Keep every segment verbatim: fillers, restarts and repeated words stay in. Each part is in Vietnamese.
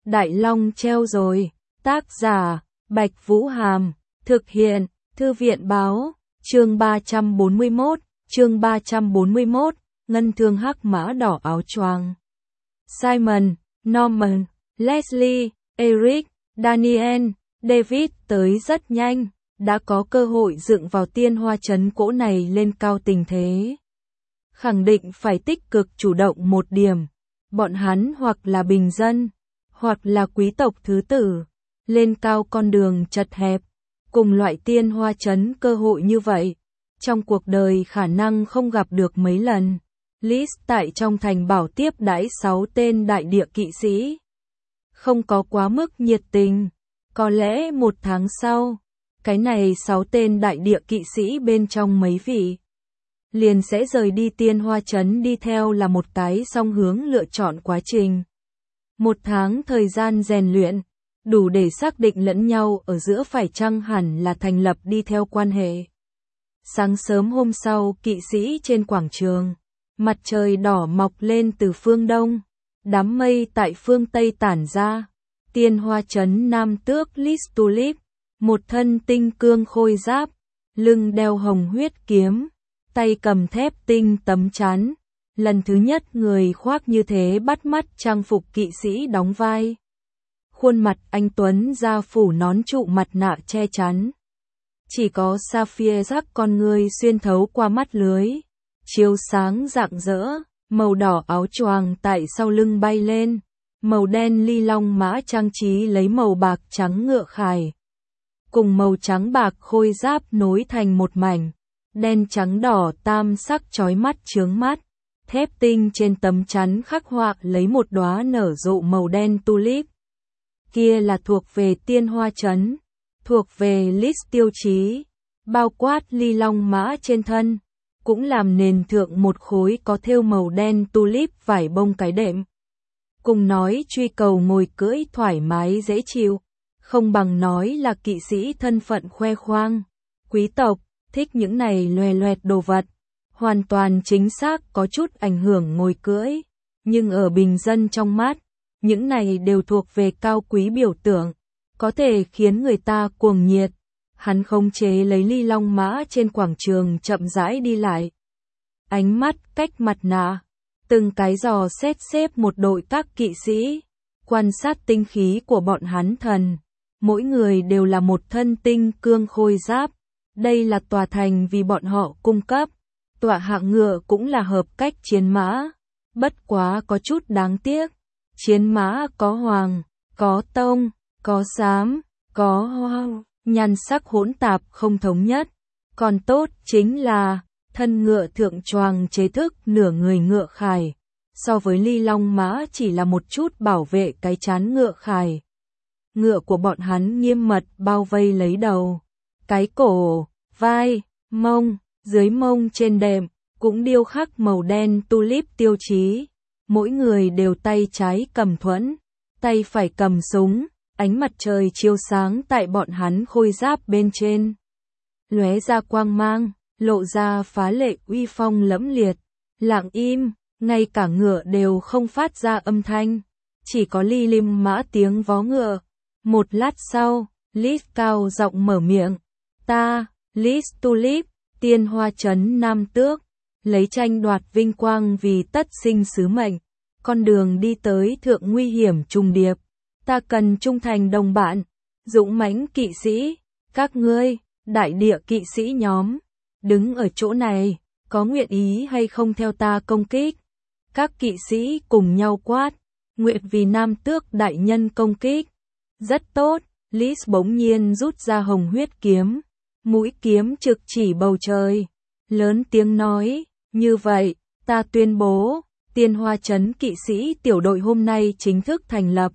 Đại Long treo rồi. Tác giả, Bạch Vũ Hàm. Thực hiện, Thư viện Báo. Chương ba trăm bốn mươi mốt, chương ba trăm bốn mươi mốt, ngân thương hắc mã đỏ áo choàng. Simon, Norman, Leslie, Eric, Daniel, David tới rất nhanh, đã có cơ hội dựng vào tiên hoa trấn cỗ này lên cao tình thế. Khẳng định phải tích cực chủ động một điểm, bọn hắn hoặc là bình dân, hoặc là quý tộc thứ tử, lên cao con đường chật hẹp, cùng loại tiên hoa trấn cơ hội như vậy, trong cuộc đời khả năng không gặp được mấy lần. Liz tại trong thành bảo tiếp đãi sáu tên đại địa kỵ sĩ. Không có quá mức nhiệt tình, có lẽ một tháng sau, cái này sáu tên đại địa kỵ sĩ bên trong mấy vị liền sẽ rời đi tiên hoa trấn, đi theo là một cái song hướng lựa chọn quá trình. Một tháng thời gian rèn luyện, đủ để xác định lẫn nhau ở giữa phải chăng hẳn là thành lập đi theo quan hệ. Sáng sớm hôm sau, kỵ sĩ trên quảng trường, mặt trời đỏ mọc lên từ phương đông, đám mây tại phương tây tản ra. Tiên hoa trấn nam tước Liz Tulip, một thân tinh cương khôi giáp, lưng đeo hồng huyết kiếm, tay cầm thép tinh tấm chắn, lần thứ nhất người khoác như thế bắt mắt trang phục kỵ sĩ đóng vai. Khuôn mặt anh tuấn da phủ nón trụ mặt nạ che chắn, chỉ có sapphire sắc con người xuyên thấu qua mắt lưới, chiếu sáng rạng rỡ. Màu đỏ áo choàng tại sau lưng bay lên, màu đen ly long mã trang trí lấy màu bạc trắng ngựa khải, cùng màu trắng bạc khôi giáp nối thành một mảnh, đen trắng đỏ tam sắc chói mắt chướng mắt. Thép tinh trên tấm chắn khắc họa lấy một đóa nở rộ màu đen tulip. Kia là thuộc về tiên hoa trấn, thuộc về Liz tiêu chí, bao quát ly long mã trên thân, cũng làm nền thượng một khối có thêu màu đen tulip vải bông cái đệm. Cùng nói truy cầu ngồi cưỡi thoải mái dễ chịu, không bằng nói là kỵ sĩ thân phận khoe khoang. Quý tộc, thích những này loè loẹt đồ vật, hoàn toàn chính xác có chút ảnh hưởng ngồi cưỡi, nhưng ở bình dân trong mắt, những này đều thuộc về cao quý biểu tượng, có thể khiến người ta cuồng nhiệt. Hắn khống chế lấy ly long mã trên quảng trường chậm rãi đi lại. Ánh mắt cách mặt nạ, từng cái dò xét xếp một đội các kỵ sĩ, quan sát tinh khí của bọn hắn thần. Mỗi người đều là một thân tinh cương khôi giáp, đây là tòa thành vì bọn họ cung cấp. Tọa hạng ngựa cũng là hợp cách chiến mã, bất quá có chút đáng tiếc. Chiến mã có hoàng, có tông, có xám, có hoa, nhan sắc hỗn tạp không thống nhất. Còn tốt chính là, thân ngựa thượng choàng chế thức nửa người ngựa khải, so với ly long mã chỉ là một chút bảo vệ cái trán ngựa khải. Ngựa của bọn hắn nghiêm mật bao vây lấy đầu, cái cổ, vai, mông, dưới mông trên đệm, cũng điêu khắc màu đen tulip tiêu chí. Mỗi người đều tay trái cầm thuẫn, tay phải cầm súng, ánh mặt trời chiếu sáng tại bọn hắn khôi giáp bên trên, lóe ra quang mang, lộ ra phá lệ uy phong lẫm liệt. Lặng im, ngay cả ngựa đều không phát ra âm thanh, chỉ có ly lim mã tiếng vó ngựa. Một lát sau, Liz cao giọng mở miệng, ta, Liz Tulip, tiên hoa trấn nam tước, lấy tranh đoạt vinh quang vì tất sinh sứ mệnh, con đường đi tới thượng nguy hiểm trùng điệp, ta cần trung thành đồng bạn, dũng mãnh kỵ sĩ, các ngươi, đại địa kỵ sĩ nhóm, đứng ở chỗ này, có nguyện ý hay không theo ta công kích? Các kỵ sĩ cùng nhau quát, nguyện vì nam tước đại nhân công kích. Rất tốt, Liz bỗng nhiên rút ra hồng huyết kiếm, mũi kiếm trực chỉ bầu trời, lớn tiếng nói, như vậy, ta tuyên bố, tiên hoa trấn kỵ sĩ tiểu đội hôm nay chính thức thành lập.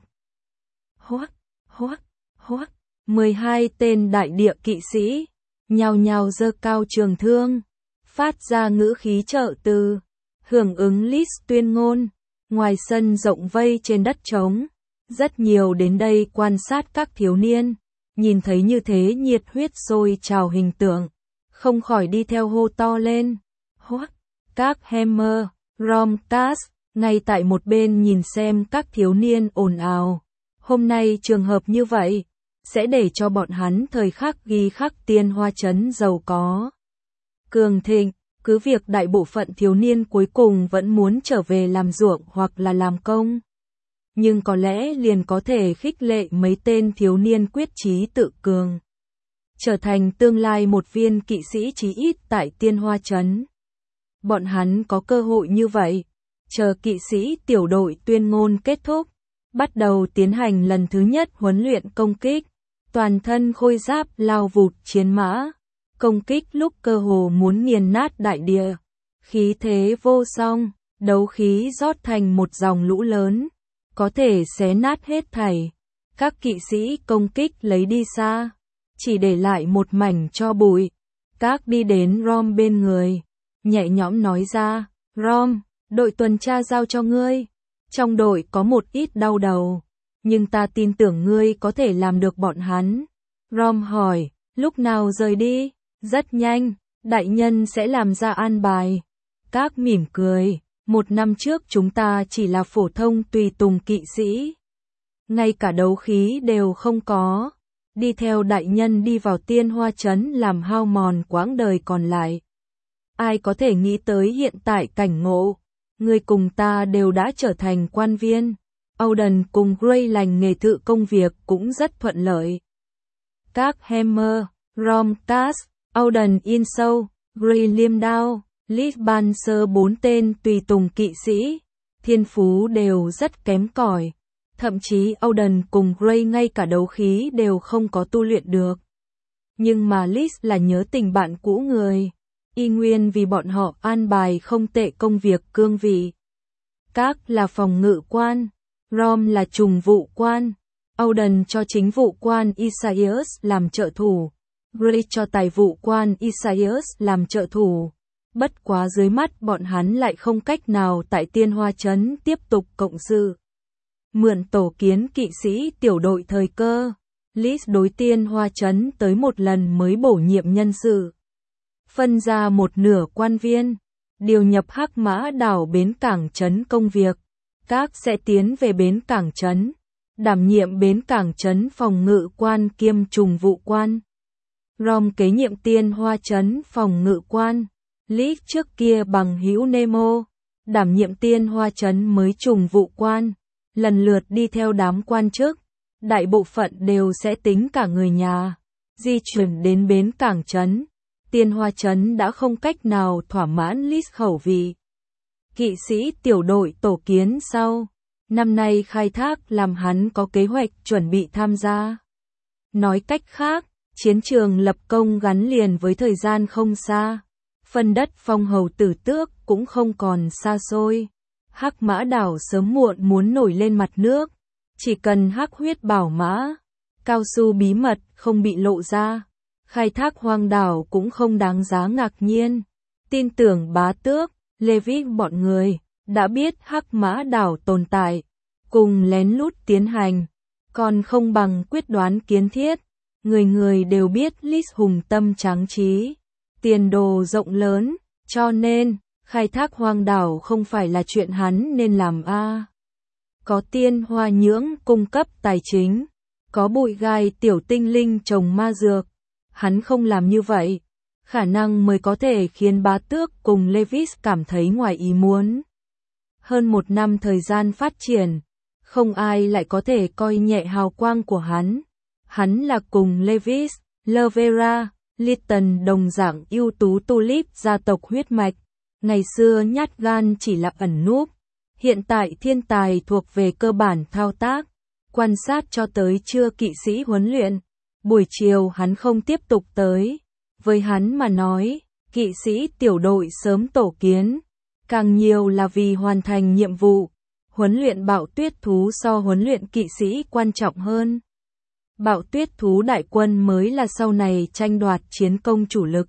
Hoắc, hoắc, hoắc, mười hai tên đại địa kỵ sĩ, nhào nhào giơ cao trường thương, phát ra ngữ khí trợ từ, hưởng ứng Liz tuyên ngôn. Ngoài sân rộng vây trên đất trống, rất nhiều đến đây quan sát các thiếu niên, nhìn thấy như thế nhiệt huyết sôi trào hình tượng, không khỏi đi theo hô to lên. Hoắc, các Hammer, Romcast, ngay tại một bên nhìn xem các thiếu niên ồn ào, Hôm nay trường hợp như vậy, sẽ để cho bọn hắn thời khắc ghi khắc Tiên Hoa Trấn giàu có. Cường thịnh, cứ việc đại bộ phận thiếu niên cuối cùng vẫn muốn trở về làm ruộng hoặc là làm công. Nhưng có lẽ liền có thể khích lệ mấy tên thiếu niên quyết chí tự cường. Trở thành tương lai một viên kỵ sĩ chí ít tại Tiên Hoa Trấn. Bọn hắn có cơ hội như vậy. Chờ kỵ sĩ tiểu đội tuyên ngôn kết thúc. Bắt đầu tiến hành lần thứ nhất huấn luyện công kích. Toàn thân khôi giáp lao vụt chiến mã. Công kích lúc cơ hồ muốn nghiền nát đại địa. Khí thế vô song, đấu khí rót thành một dòng lũ lớn. Có thể xé nát hết thảy. Các kỵ sĩ công kích lấy đi xa. Chỉ để lại một mảnh cho bụi. Các đi đến Rom bên người. Nhẹ nhõm nói ra, Rom, đội tuần tra giao cho ngươi. Trong đội có một ít đau đầu. Nhưng ta tin tưởng ngươi có thể làm được bọn hắn. Rom hỏi, lúc nào rời đi? Rất nhanh, đại nhân sẽ làm ra an bài. Các mỉm cười, một năm trước chúng ta chỉ là phổ thông tùy tùng kỵ sĩ. Ngay cả đấu khí đều không có. Đi theo đại nhân đi vào Tiên Hoa Trấn làm hao mòn quãng đời còn lại. Ai có thể nghĩ tới hiện tại cảnh ngộ. Người cùng ta đều đã trở thành quan viên. Auden cùng Gray lành nghề thự công việc cũng rất thuận lợi. Các Hammer, Rom Cass, Auden Insou, Gray liêm đao, Liz Banser bốn tên tùy tùng kỵ sĩ. Thiên phú đều rất kém cỏi. Thậm chí Auden cùng Gray ngay cả đấu khí đều không có tu luyện được. Nhưng mà Liz là nhớ tình bạn cũ người. Y nguyên vì bọn họ an bài không tệ công việc cương vị. Các là phòng ngự quan. Rom là trùng vụ quan. Auden cho chính vụ quan Isaias làm trợ thủ. Gray cho tài vụ quan Isaias làm trợ thủ. Bất quá dưới mắt bọn hắn lại không cách nào tại Tiên Hoa Trấn tiếp tục cộng sự. Mượn tổ kiến kỵ sĩ tiểu đội thời cơ. Liz đối Tiên Hoa Trấn tới một lần mới bổ nhiệm nhân sự. Phân ra một nửa quan viên. Điều nhập Hắc Mã đảo bến cảng trấn công việc. Các sẽ tiến về bến cảng trấn. Đảm nhiệm bến cảng trấn phòng ngự quan kiêm trùng vụ quan. Rom kế nhiệm Tiên Hoa Trấn phòng ngự quan. Liz trước kia bằng hữu Nemo. Đảm nhiệm Tiên Hoa Trấn mới trùng vụ quan. Lần lượt đi theo đám quan chức. Đại bộ phận đều sẽ tính cả người nhà. Di chuyển đến bến cảng trấn. Tiên Hoa Trấn đã không cách nào thỏa mãn Liz khẩu vị. Kỵ sĩ tiểu đội tổ kiến sau. Năm nay khai thác làm hắn có kế hoạch chuẩn bị tham gia. Nói cách khác, chiến trường lập công gắn liền với thời gian không xa. Phân đất phong hầu tử tước cũng không còn xa xôi. Hắc Mã đảo sớm muộn muốn nổi lên mặt nước. Chỉ cần hắc huyết bảo mã, cao su bí mật không bị lộ ra. Khai thác hoang đảo cũng không đáng giá ngạc nhiên. Tin tưởng bá tước, Levi bọn người, đã biết Hắc Mã đảo tồn tại. Cùng lén lút tiến hành. Còn không bằng quyết đoán kiến thiết. Người người đều biết Liz hùng tâm tráng trí. Tiền đồ rộng lớn, cho nên, khai thác hoang đảo không phải là chuyện hắn nên làm a. À. Có Tiên Hoa Nhưỡng cung cấp tài chính. Có Bụi Gai tiểu tinh linh trồng ma dược. Hắn không làm như vậy. Khả năng mới có thể khiến bá tước cùng Levis cảm thấy ngoài ý muốn. Hơn một năm thời gian phát triển. Không ai lại có thể coi nhẹ hào quang của hắn. Hắn là cùng Levis, Lovera, Litton đồng dạng ưu tú tulip gia tộc huyết mạch. Ngày xưa nhát gan chỉ là ẩn núp. Hiện tại thiên tài thuộc về cơ bản thao tác. Quan sát cho tới trưa kỵ sĩ huấn luyện. Buổi chiều hắn không tiếp tục tới. Với hắn mà nói, kỵ sĩ tiểu đội sớm tổ kiến. Càng nhiều là vì hoàn thành nhiệm vụ. Huấn luyện bạo tuyết thú so huấn luyện kỵ sĩ quan trọng hơn. Bạo tuyết thú đại quân mới là sau này tranh đoạt chiến công chủ lực.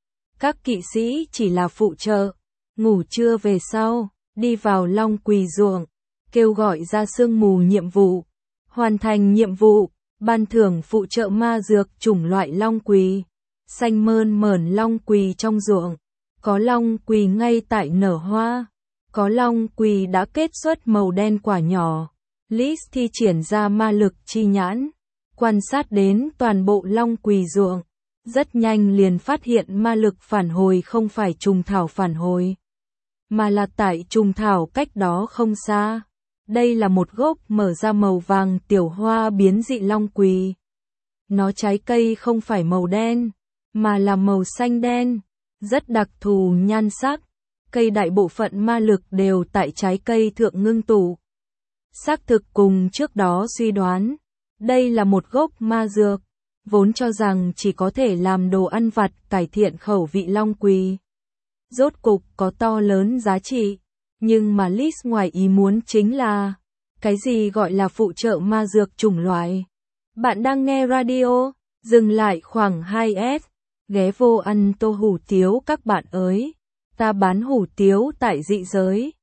Các kỵ sĩ chỉ là phụ trợ. Ngủ trưa về sau, đi vào Long Quỳ ruộng, kêu gọi ra sương mù nhiệm vụ. Hoàn thành nhiệm vụ, ban thưởng phụ trợ ma dược chủng loại Long Quỳ. Xanh mơn mởn Long Quỳ trong ruộng. Có Long Quỳ ngay tại nở hoa. Có Long Quỳ đã kết xuất màu đen quả nhỏ. Liz thi triển ra ma lực chi nhãn, quan sát đến toàn bộ long quỳ ruộng, rất nhanh liền phát hiện ma lực phản hồi không phải trùng thảo phản hồi, mà là tại trùng thảo cách đó không xa. Đây là một gốc mở ra màu vàng tiểu hoa biến dị long quỳ. Nó trái cây không phải màu đen, mà là màu xanh đen, rất đặc thù nhan sắc. Cây đại bộ phận ma lực đều tại trái cây thượng ngưng tụ. Xác thực cùng trước đó suy đoán, đây là một gốc ma dược, vốn cho rằng chỉ có thể làm đồ ăn vặt cải thiện khẩu vị long quỳ. Rốt cục có to lớn giá trị, nhưng mà Liz ngoài ý muốn chính là, cái gì gọi là phụ trợ ma dược chủng loại. Bạn đang nghe radio, dừng lại khoảng hai S, ghé vô ăn tô hủ tiếu các bạn ơi, ta bán hủ tiếu tại dị giới.